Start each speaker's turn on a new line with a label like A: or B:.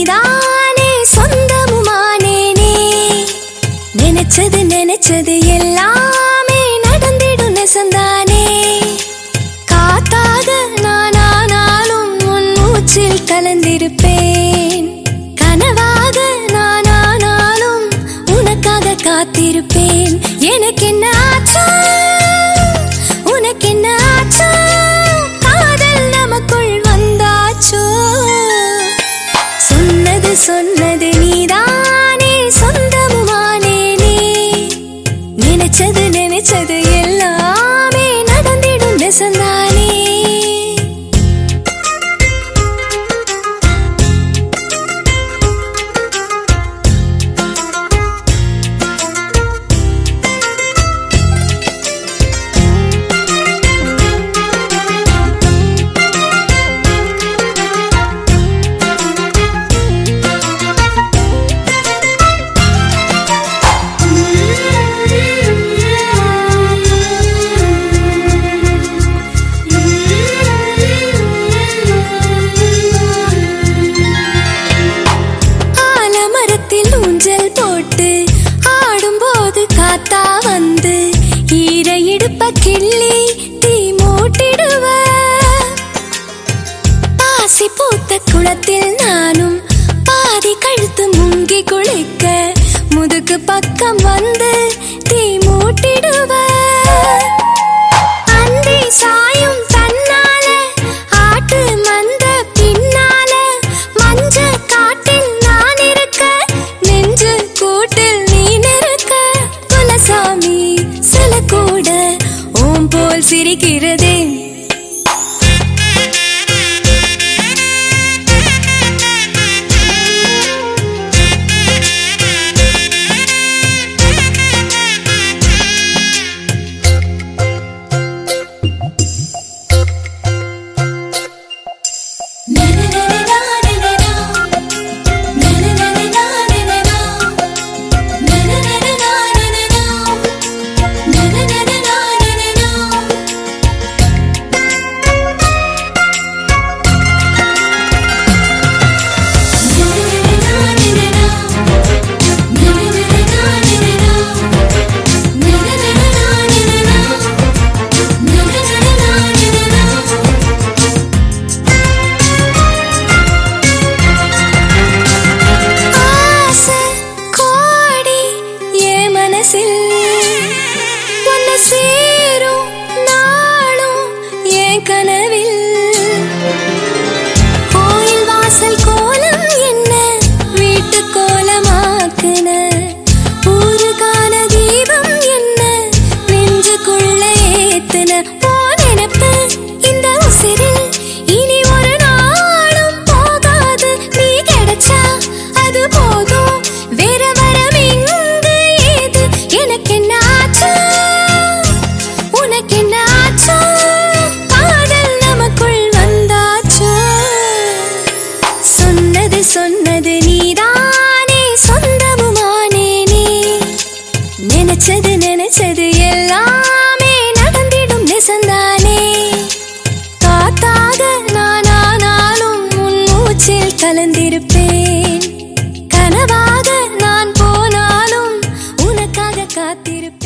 A: நீதானே சொந்தமுமானேனே. நினைச்சது எல்லாமே நடந்திடும் நெசந்தானே. காத்தாக நானானாலும் உன் மூச்சில் கலந்திருப்பேன். கனவாக நானானாலும் உனக்காக காத்திருப்பேன். எனக்கு என்ன ஆச்சோ உனக்கு என்ன ஆச்சோ, காதல் நமக்குள் வந்தாச்சோ. சொன்னது நீதானே சொந்தமுமானேனே. நினைச்சது எல்லாமே நடந்திடும் நெசந்தானே. காத்தா வந்து ஈர இடுப்ப கிள்ளி தீ மூட்டிடுவ. பாசி பூத்த குளத்தில் நானும் பாதி கழுத்து முங்கி குளிக்க முதுகு பக்கம் வந்து தீ மூட்டிடுவ. அந்தி சாயும் தன்னால ஆட்டு மந்த பின்னால மஞ்ச காட்டில் நான் இருக்க நெஞ்சு கூட்டில் நீ நிற்க. சாமி சில கூட ஓம் போல் சிரிக்கிறதே. உன்னை சேரும் நாளும் என் கனவில். கோயில் வாசல் கோலம் என்ன வீட்டு கோலமாக்குன. ஊருகான தீபம் என்ன நெஞ்சுக்குள்ள ஏத்துன. ஓ நினைப்பு இந்த உசிரில் இனி ஒரு நாளும் போகாது. நீ கிடைச்சா அது போதும், வேற வரம் இங்கு ஏது. எனக்கு என்ன ஆச்சோ உனக்கு என்ன ஆச்சோ, காதல் நமக்குள் வந்தாச்சோ. சொன்னது நீதானே சொந்தமுமானேனே. நினைச்சது எல்லாமே நடந்திடும் நெசந்தானே. காத்தாக நானானாலும் உன் மூச்சில் கலந்திருப்பேன். கனவாக நான் போனாலும் உனக்காக காத்திருப்பேன்.